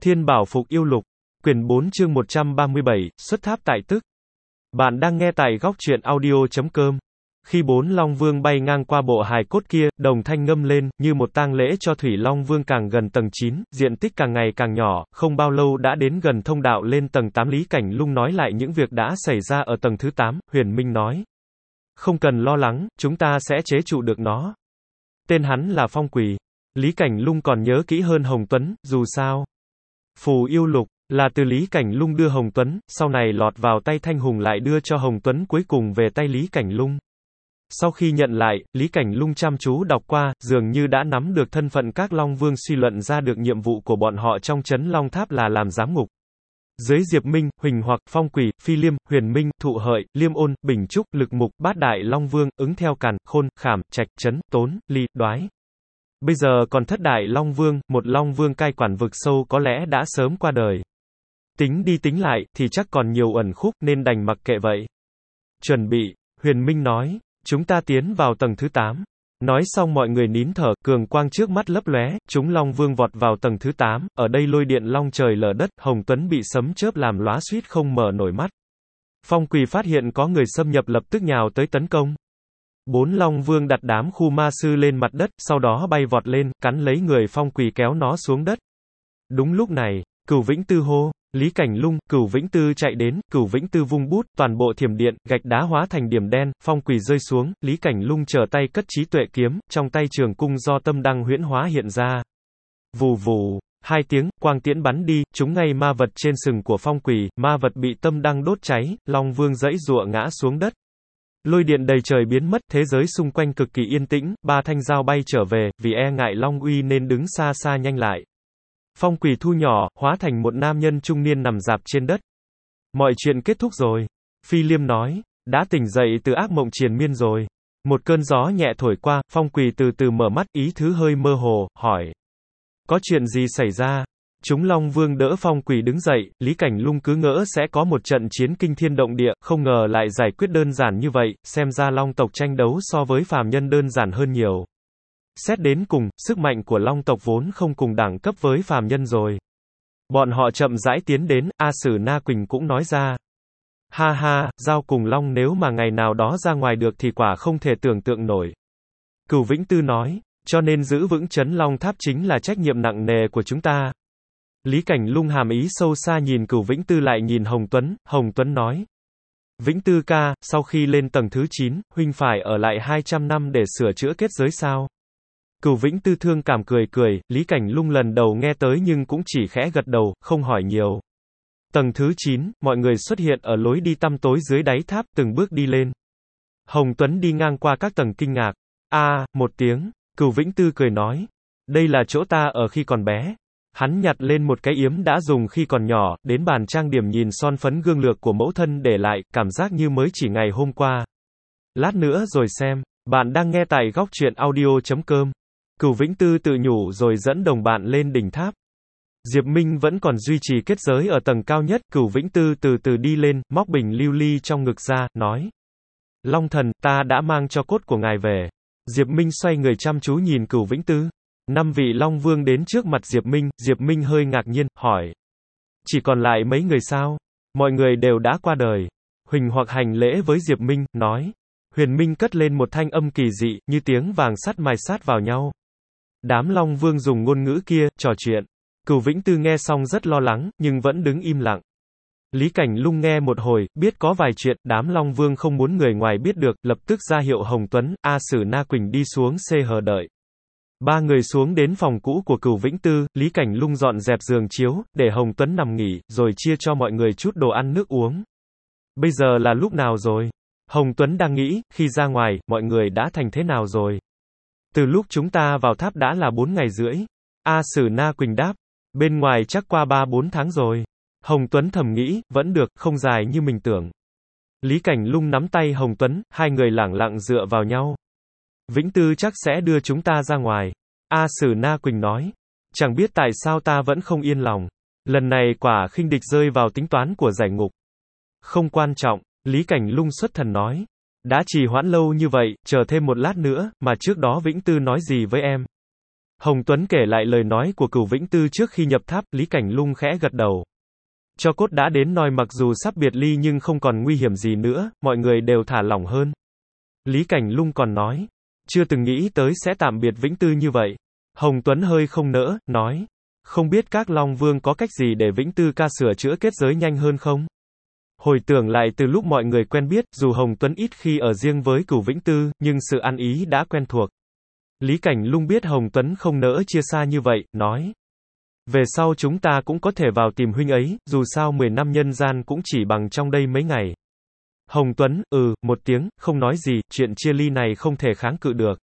Thiên Bảo Phục Yêu Lục, quyển 4 chương 137, xuất tháp tại tức. Bạn đang nghe tại góc truyện audio.com. Khi 4 Long Vương bay ngang qua bộ hài cốt kia, đồng thanh ngâm lên, như một tang lễ cho Thủy Long Vương càng gần tầng 9, diện tích càng ngày càng nhỏ, không bao lâu đã đến gần thông đạo lên tầng 8. Lý Cảnh Lung nói lại những việc đã xảy ra ở tầng thứ 8, Huyền Minh nói. Không cần lo lắng, chúng ta sẽ chế trụ được nó. Tên hắn là Phong Quỳ. Lý Cảnh Lung còn nhớ kỹ hơn Hồng Tuấn, dù sao. Phù Yêu Lục là từ Lý Cảnh Lung đưa Hồng Tuấn, sau này lọt vào tay Thanh Hùng lại đưa cho Hồng Tuấn, cuối cùng về tay Lý Cảnh Lung. Sau khi nhận lại, Lý Cảnh Lung chăm chú đọc qua, dường như đã nắm được thân phận các Long Vương, suy luận ra được nhiệm vụ của bọn họ trong trấn Long Tháp là làm giám ngục. Dưới Diệp Minh, Huỳnh Hoặc, Phong Quỳ, Phi Liêm, Huyền Minh, Thụ Hợi, Liêm Ôn, Bình Trúc, Lực Mục, Bát Đại Long Vương, ứng theo Càn, Khôn, Khảm, Trạch, Trấn, Tốn, Ly, Đoái. Bây giờ còn Thất Đại Long Vương, một Long Vương cai quản vực sâu có lẽ đã sớm qua đời. Tính đi tính lại, thì chắc còn nhiều ẩn khúc, nên đành mặc kệ vậy. Chuẩn bị, Huyền Minh nói, chúng ta tiến vào tầng thứ 8. Nói xong mọi người nín thở, cường quang trước mắt lấp lóe, chúng Long Vương vọt vào tầng thứ 8, ở đây lôi điện long trời lở đất, Hồng Tuấn bị sấm chớp làm lóa suýt không mở nổi mắt. Phong Quỳ phát hiện có người xâm nhập lập tức nhào tới tấn công. 4 Long Vương đặt đám khu ma sư lên mặt đất, sau đó bay vọt lên, cắn lấy người Phong Quỳ kéo nó xuống đất. Đúng lúc này, Cửu Vĩnh Tư hô, Lý Cảnh Lung, Cửu Vĩnh Tư chạy đến, Cửu Vĩnh Tư vung bút, toàn bộ thiểm điện, gạch đá hóa thành điểm đen, Phong Quỳ rơi xuống, Lý Cảnh Lung trở tay cất trí tuệ kiếm, trong tay trường cung do tâm đăng huyễn hóa hiện ra. Vù vù, 2 tiếng, quang tiễn bắn đi, trúng ngay ma vật trên sừng của Phong Quỳ, ma vật bị tâm đăng đốt cháy, Long Vương giãy giụa ngã xuống đất. Lôi điện đầy trời biến mất, thế giới xung quanh cực kỳ yên tĩnh, 3 thanh dao bay trở về, vì e ngại Long uy nên đứng xa xa nhanh lại. Phong Quỳ thu nhỏ, hóa thành một nam nhân trung niên nằm rạp trên đất. Mọi chuyện kết thúc rồi. Phi Liêm nói, đã tỉnh dậy từ ác mộng triền miên rồi. Một cơn gió nhẹ thổi qua, Phong Quỳ từ từ mở mắt, ý thứ hơi mơ hồ, hỏi. Có chuyện gì xảy ra? Chúng Long Vương đỡ Phong Quỳ đứng dậy, Lý Cảnh Lung cứ ngỡ sẽ có một trận chiến kinh thiên động địa, không ngờ lại giải quyết đơn giản như vậy, xem ra Long tộc tranh đấu so với phàm nhân đơn giản hơn nhiều. Xét đến cùng, sức mạnh của Long tộc vốn không cùng đẳng cấp với phàm nhân rồi. Bọn họ chậm rãi tiến đến, A Sử Na Quỳnh cũng nói ra. Ha ha, giao cùng Long nếu mà ngày nào đó ra ngoài được thì quả không thể tưởng tượng nổi. Cửu Vĩnh Tư nói, cho nên giữ vững trấn Long Tháp chính là trách nhiệm nặng nề của chúng ta. Lý Cảnh Lung hàm ý sâu xa nhìn Cửu Vĩnh Tư lại nhìn Hồng Tuấn nói. Vĩnh Tư ca, sau khi lên tầng thứ 9, huynh phải ở lại 200 năm để sửa chữa kết giới sao? Cửu Vĩnh Tư thương cảm cười, Lý Cảnh Lung lần đầu nghe tới nhưng cũng chỉ khẽ gật đầu, không hỏi nhiều. Tầng thứ 9, mọi người xuất hiện ở lối đi tăm tối dưới đáy tháp, từng bước đi lên. Hồng Tuấn đi ngang qua các tầng kinh ngạc. Một tiếng, Cửu Vĩnh Tư cười nói. Đây là chỗ ta ở khi còn bé. Hắn nhặt lên một cái yếm đã dùng khi còn nhỏ, đến bàn trang điểm nhìn son phấn gương lược của mẫu thân để lại, cảm giác như mới chỉ ngày hôm qua. Lát nữa rồi xem, bạn đang nghe tại góc truyện audio.com. Cửu Vĩnh Tư tự nhủ rồi dẫn đồng bạn lên đỉnh tháp. Diệp Minh vẫn còn duy trì kết giới ở tầng cao nhất, Cửu Vĩnh Tư từ từ đi lên, móc bình lưu ly trong ngực ra, nói. Long thần, ta đã mang cho cốt của ngài về. Diệp Minh xoay người chăm chú nhìn Cửu Vĩnh Tư. 5 vị Long Vương đến trước mặt Diệp Minh hơi ngạc nhiên, hỏi. Chỉ còn lại mấy người sao? Mọi người đều đã qua đời. Huỳnh Hoặc hành lễ với Diệp Minh, nói. Huyền Minh cất lên một thanh âm kỳ dị, như tiếng vàng sắt mài sát vào nhau. Đám Long Vương dùng ngôn ngữ kia, trò chuyện. Cửu Vĩnh Tư nghe xong rất lo lắng, nhưng vẫn đứng im lặng. Lý Cảnh Lung nghe một hồi, biết có vài chuyện, đám Long Vương không muốn người ngoài biết được, lập tức ra hiệu Hồng Tuấn, A Sử Na Quỳnh đi xuống CH đợi. 3 người xuống đến phòng cũ của Cửu Vĩnh Tư, Lý Cảnh Lung dọn dẹp giường chiếu, để Hồng Tuấn nằm nghỉ, rồi chia cho mọi người chút đồ ăn nước uống. Bây giờ là lúc nào rồi? Hồng Tuấn đang nghĩ, khi ra ngoài, mọi người đã thành thế nào rồi? Từ lúc chúng ta vào tháp đã là 4 ngày rưỡi. A Sử Na Quỳnh đáp. Bên ngoài chắc qua 3-4 tháng rồi. Hồng Tuấn thầm nghĩ, vẫn được, không dài như mình tưởng. Lý Cảnh Lung nắm tay Hồng Tuấn, hai người lẳng lặng dựa vào nhau. Vĩnh Tư chắc sẽ đưa chúng ta ra ngoài. A Sử Na Quỳnh nói. Chẳng biết tại sao ta vẫn không yên lòng. Lần này quả khinh địch rơi vào tính toán của giải ngục. Không quan trọng, Lý Cảnh Lung xuất thần nói. Đã trì hoãn lâu như vậy, chờ thêm một lát nữa, mà trước đó Vĩnh Tư nói gì với em? Hồng Tuấn kể lại lời nói của Cửu Vĩnh Tư trước khi nhập tháp, Lý Cảnh Lung khẽ gật đầu. Cho cốt đã đến nôi mặc dù sắp biệt ly nhưng không còn nguy hiểm gì nữa, mọi người đều thả lỏng hơn. Lý Cảnh Lung còn nói, chưa từng nghĩ tới sẽ tạm biệt Vĩnh Tư như vậy. Hồng Tuấn hơi không nỡ, nói, không biết các Long Vương có cách gì để Vĩnh Tư ca sửa chữa kết giới nhanh hơn không? Hồi tưởng lại từ lúc mọi người quen biết, dù Hồng Tuấn ít khi ở riêng với Cửu Vĩnh Tư, nhưng sự ăn ý đã quen thuộc. Lý Cảnh Lung biết Hồng Tuấn không nỡ chia xa như vậy, nói. Về sau chúng ta cũng có thể vào tìm huynh ấy, dù sao 10 năm nhân gian cũng chỉ bằng trong đây mấy ngày. Hồng Tuấn, một tiếng, không nói gì, chuyện chia ly này không thể kháng cự được.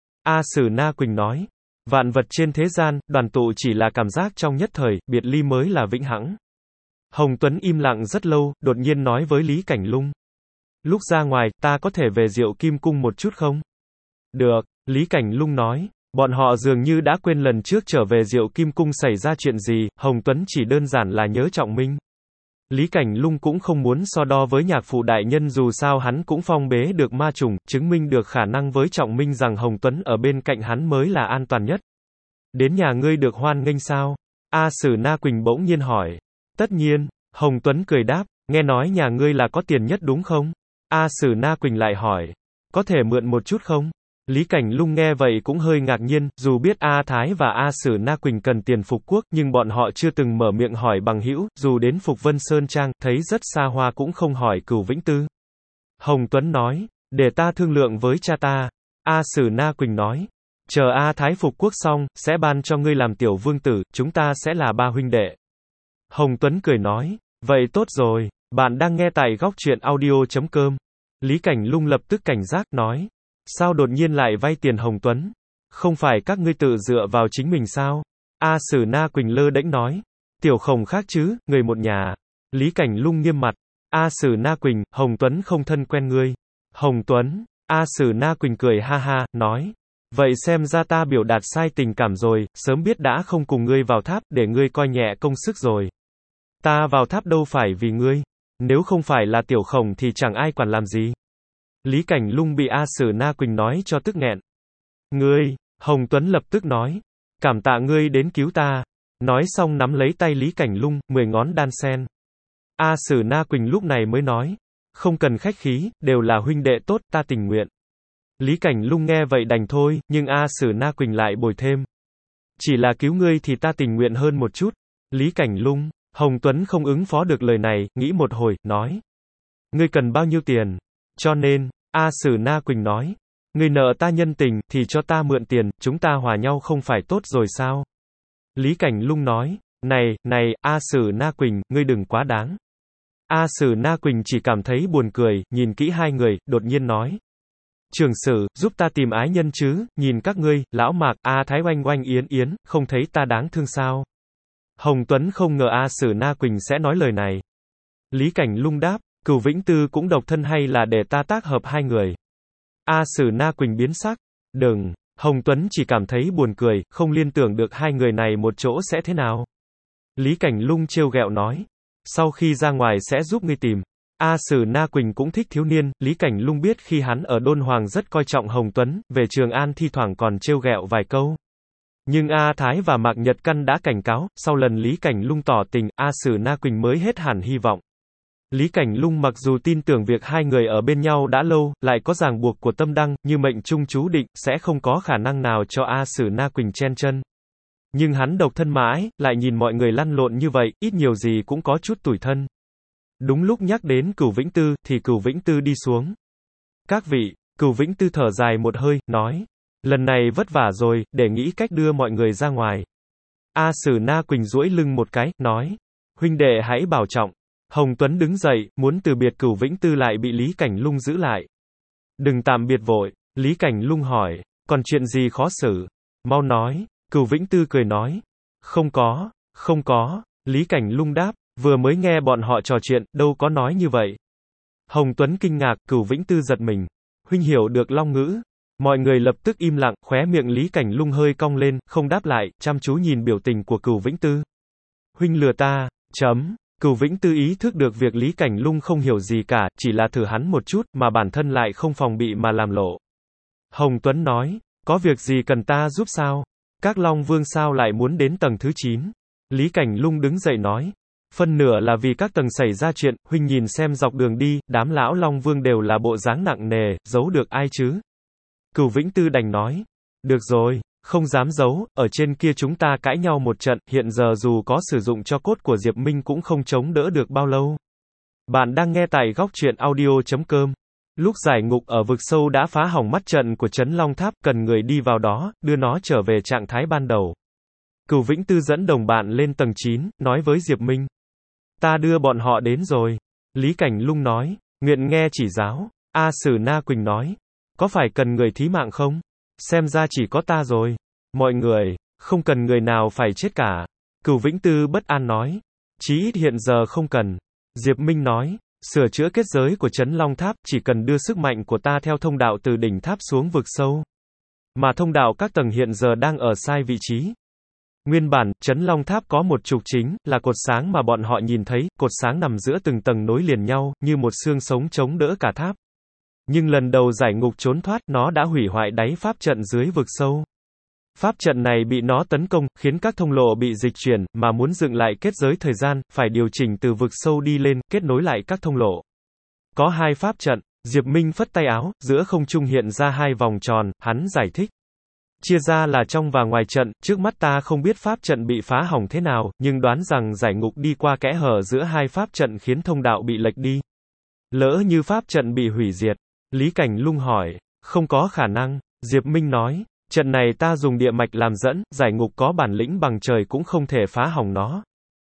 A Sử Na Quỳnh nói. Vạn vật trên thế gian, đoàn tụ chỉ là cảm giác trong nhất thời, biệt ly mới là vĩnh hằng. Hồng Tuấn im lặng rất lâu, đột nhiên nói với Lý Cảnh Lung. Lúc ra ngoài, ta có thể về Diệu Kim Cung một chút không? Được, Lý Cảnh Lung nói. Bọn họ dường như đã quên lần trước trở về Diệu Kim Cung xảy ra chuyện gì, Hồng Tuấn chỉ đơn giản là nhớ Trọng Minh. Lý Cảnh Lung cũng không muốn so đo với nhạc phụ đại nhân dù sao hắn cũng phong bế được ma trùng, chứng minh được khả năng với Trọng Minh rằng Hồng Tuấn ở bên cạnh hắn mới là an toàn nhất. Đến nhà ngươi được hoan nghênh sao? A Sử Na Quỳnh bỗng nhiên hỏi. Tất nhiên, Hồng Tuấn cười đáp, nghe nói nhà ngươi là có tiền nhất đúng không? A Sử Na Quỳnh lại hỏi, có thể mượn một chút không? Lý Cảnh Lung nghe vậy cũng hơi ngạc nhiên, dù biết A Thái và A Sử Na Quỳnh cần tiền phục quốc, nhưng bọn họ chưa từng mở miệng hỏi bằng hữu, dù đến Phục Vân Sơn Trang, thấy rất xa hoa cũng không hỏi Cửu Vĩnh Tư. Hồng Tuấn nói, để ta thương lượng với cha ta. A Sử Na Quỳnh nói, chờ A Thái phục quốc xong, sẽ ban cho ngươi làm tiểu vương tử, chúng ta sẽ là ba huynh đệ. Hồng Tuấn cười nói, vậy tốt rồi, bạn đang nghe tại góc truyện audio.com. Lý Cảnh Lung lập tức cảnh giác, nói. Sao đột nhiên lại vay tiền Hồng Tuấn? Không phải các ngươi tự dựa vào chính mình sao? A Sử Na Quỳnh lơ đễnh nói. Tiểu Khổng khác chứ, người một nhà. Lý Cảnh Lung nghiêm mặt. A Sử Na Quỳnh, Hồng Tuấn không thân quen ngươi. Hồng Tuấn. A Sử Na Quỳnh cười ha ha, nói. Vậy xem ra ta biểu đạt sai tình cảm rồi, sớm biết đã không cùng ngươi vào tháp, để ngươi coi nhẹ công sức rồi. Ta vào tháp đâu phải vì ngươi. Nếu không phải là Tiểu Khổng thì chẳng ai quản làm gì. Lý Cảnh Lung bị A Sử Na Quỳnh nói cho tức nghẹn. Ngươi, Hồng Tuấn lập tức nói. Cảm tạ ngươi đến cứu ta. Nói xong nắm lấy tay Lý Cảnh Lung, 10 ngón đan sen. A Sử Na Quỳnh lúc này mới nói. Không cần khách khí, đều là huynh đệ tốt, ta tình nguyện. Lý Cảnh Lung nghe vậy đành thôi, nhưng A Sử Na Quỳnh lại bồi thêm. Chỉ là cứu ngươi thì ta tình nguyện hơn một chút. Lý Cảnh Lung, Hồng Tuấn không ứng phó được lời này, nghĩ một hồi, nói. Ngươi cần bao nhiêu tiền? Cho nên, A Sử Na Quỳnh nói, ngươi nợ ta nhân tình, thì cho ta mượn tiền, chúng ta hòa nhau không phải tốt rồi sao? Lý Cảnh Lung nói, này, A Sử Na Quỳnh, ngươi đừng quá đáng. A Sử Na Quỳnh chỉ cảm thấy buồn cười, nhìn kỹ hai người, đột nhiên nói. Trường Sử, giúp ta tìm ái nhân chứ, nhìn các ngươi, Lão Mạc, A Thái Oanh Oanh Yến Yến, không thấy ta đáng thương sao? Hồng Tuấn không ngờ A Sử Na Quỳnh sẽ nói lời này. Lý Cảnh Lung đáp. Cửu Vĩnh Tư cũng độc thân hay là để ta tác hợp hai người? A Sử Na Quỳnh biến sắc. Đừng, Hồng Tuấn chỉ cảm thấy buồn cười, không liên tưởng được hai người này một chỗ sẽ thế nào. Lý Cảnh Lung trêu ghẹo nói. Sau khi ra ngoài sẽ giúp ngươi tìm. A Sử Na Quỳnh cũng thích thiếu niên, Lý Cảnh Lung biết khi hắn ở Đôn Hoàng rất coi trọng Hồng Tuấn, về Trường An thi thoảng còn trêu ghẹo vài câu. Nhưng A Thái và Mạc Nhật Căn đã cảnh cáo, sau lần Lý Cảnh Lung tỏ tình, A Sử Na Quỳnh mới hết hẳn hy vọng. Lý Cảnh Lung mặc dù tin tưởng việc hai người ở bên nhau đã lâu, lại có ràng buộc của tâm đăng, như mệnh trung chú định, sẽ không có khả năng nào cho A Sử Na Quỳnh chen chân. Nhưng hắn độc thân mãi, lại nhìn mọi người lăn lộn như vậy, ít nhiều gì cũng có chút tủi thân. Đúng lúc nhắc đến Cửu Vĩnh Tư, thì Cửu Vĩnh Tư đi xuống. Các vị, Cửu Vĩnh Tư thở dài một hơi, nói. Lần này vất vả rồi, để nghĩ cách đưa mọi người ra ngoài. A Sử Na Quỳnh duỗi lưng một cái, nói. Huynh đệ hãy bảo trọng. Hồng Tuấn đứng dậy, muốn từ biệt Cửu Vĩnh Tư lại bị Lý Cảnh Lung giữ lại. Đừng tạm biệt vội. Lý Cảnh Lung hỏi. Còn chuyện gì khó xử? Mau nói. Cửu Vĩnh Tư cười nói. Không có. Lý Cảnh Lung đáp. Vừa mới nghe bọn họ trò chuyện, đâu có nói như vậy. Hồng Tuấn kinh ngạc, Cửu Vĩnh Tư giật mình. Huynh hiểu được Long ngữ. Mọi người lập tức im lặng, khóe miệng Lý Cảnh Lung hơi cong lên, không đáp lại, chăm chú nhìn biểu tình của Cửu Vĩnh Tư. Huynh lừa ta. Cửu Vĩnh Tư ý thức được việc Lý Cảnh Lung không hiểu gì cả, chỉ là thử hắn một chút, mà bản thân lại không phòng bị mà làm lộ. Hồng Tuấn nói, có việc gì cần ta giúp sao? Các Long Vương sao lại muốn đến tầng thứ 9? Lý Cảnh Lung đứng dậy nói. Phân nửa là vì các tầng xảy ra chuyện, huynh nhìn xem dọc đường đi, đám lão Long Vương đều là bộ dáng nặng nề, giấu được ai chứ? Cửu Vĩnh Tư đành nói. Được rồi, không dám giấu, ở trên kia chúng ta cãi nhau một trận, hiện giờ dù có sử dụng tro cốt của Diệp Minh cũng không chống đỡ được bao lâu. Bạn đang nghe tại góc truyện audio.com. Lúc giải ngục ở vực sâu đã phá hỏng mắt trận của Trấn Long Tháp, cần người đi vào đó, đưa nó trở về trạng thái ban đầu. Cửu Vĩnh Tư dẫn đồng bạn lên tầng 9, nói với Diệp Minh. Ta đưa bọn họ đến rồi. Lý Cảnh Lung nói. Nguyện nghe chỉ giáo. A Sử Na Quỳnh nói. Có phải cần người thí mạng không? Xem ra chỉ có ta rồi. Mọi người, không cần người nào phải chết cả. Cửu Vĩnh Tư bất an nói. Chí ít hiện giờ không cần. Diệp Minh nói. Sửa chữa kết giới của Trấn Long Tháp, chỉ cần đưa sức mạnh của ta theo thông đạo từ đỉnh tháp xuống vực sâu. Mà thông đạo các tầng hiện giờ đang ở sai vị trí. Nguyên bản, Trấn Long Tháp có một trục chính, là cột sáng mà bọn họ nhìn thấy, cột sáng nằm giữa từng tầng nối liền nhau, như một xương sống chống đỡ cả tháp. Nhưng lần đầu giải ngục trốn thoát, nó đã hủy hoại đáy pháp trận dưới vực sâu. Pháp trận này bị nó tấn công, khiến các thông lộ bị dịch chuyển, mà muốn dựng lại kết giới thời gian, phải điều chỉnh từ vực sâu đi lên, kết nối lại các thông lộ. Có 2 pháp trận, Diệp Minh phất tay áo, giữa không trung hiện ra 2 vòng tròn, hắn giải thích. Chia ra là trong và ngoài trận, trước mắt ta không biết pháp trận bị phá hỏng thế nào, nhưng đoán rằng giải ngục đi qua kẽ hở giữa 2 pháp trận khiến thông đạo bị lệch đi. Lỡ như pháp trận bị hủy diệt. Lý Cảnh Lung hỏi. Không có khả năng. Diệp Minh nói. Trận này ta dùng địa mạch làm dẫn, giải ngục có bản lĩnh bằng trời cũng không thể phá hỏng nó.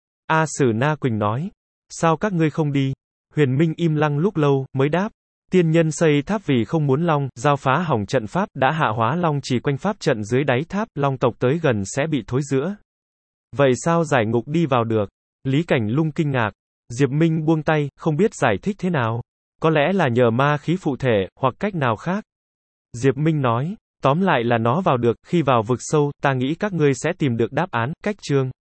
A Sử Na Quỳnh nói. Sao các ngươi không đi? Huyền Minh im lặng lúc lâu, mới đáp. Tiên nhân xây tháp vì không muốn long, giao phá hỏng trận pháp, đã hạ hóa long chỉ quanh pháp trận dưới đáy tháp, long tộc tới gần sẽ bị thối rữa. Vậy sao giải ngục đi vào được? Lý Cảnh Lung kinh ngạc. Diệp Minh buông tay, không biết giải thích thế nào. Có lẽ là nhờ ma khí phụ thể, hoặc cách nào khác. Diệp Minh nói, tóm lại là nó vào được, khi vào vực sâu, ta nghĩ các ngươi sẽ tìm được đáp án, cách chương.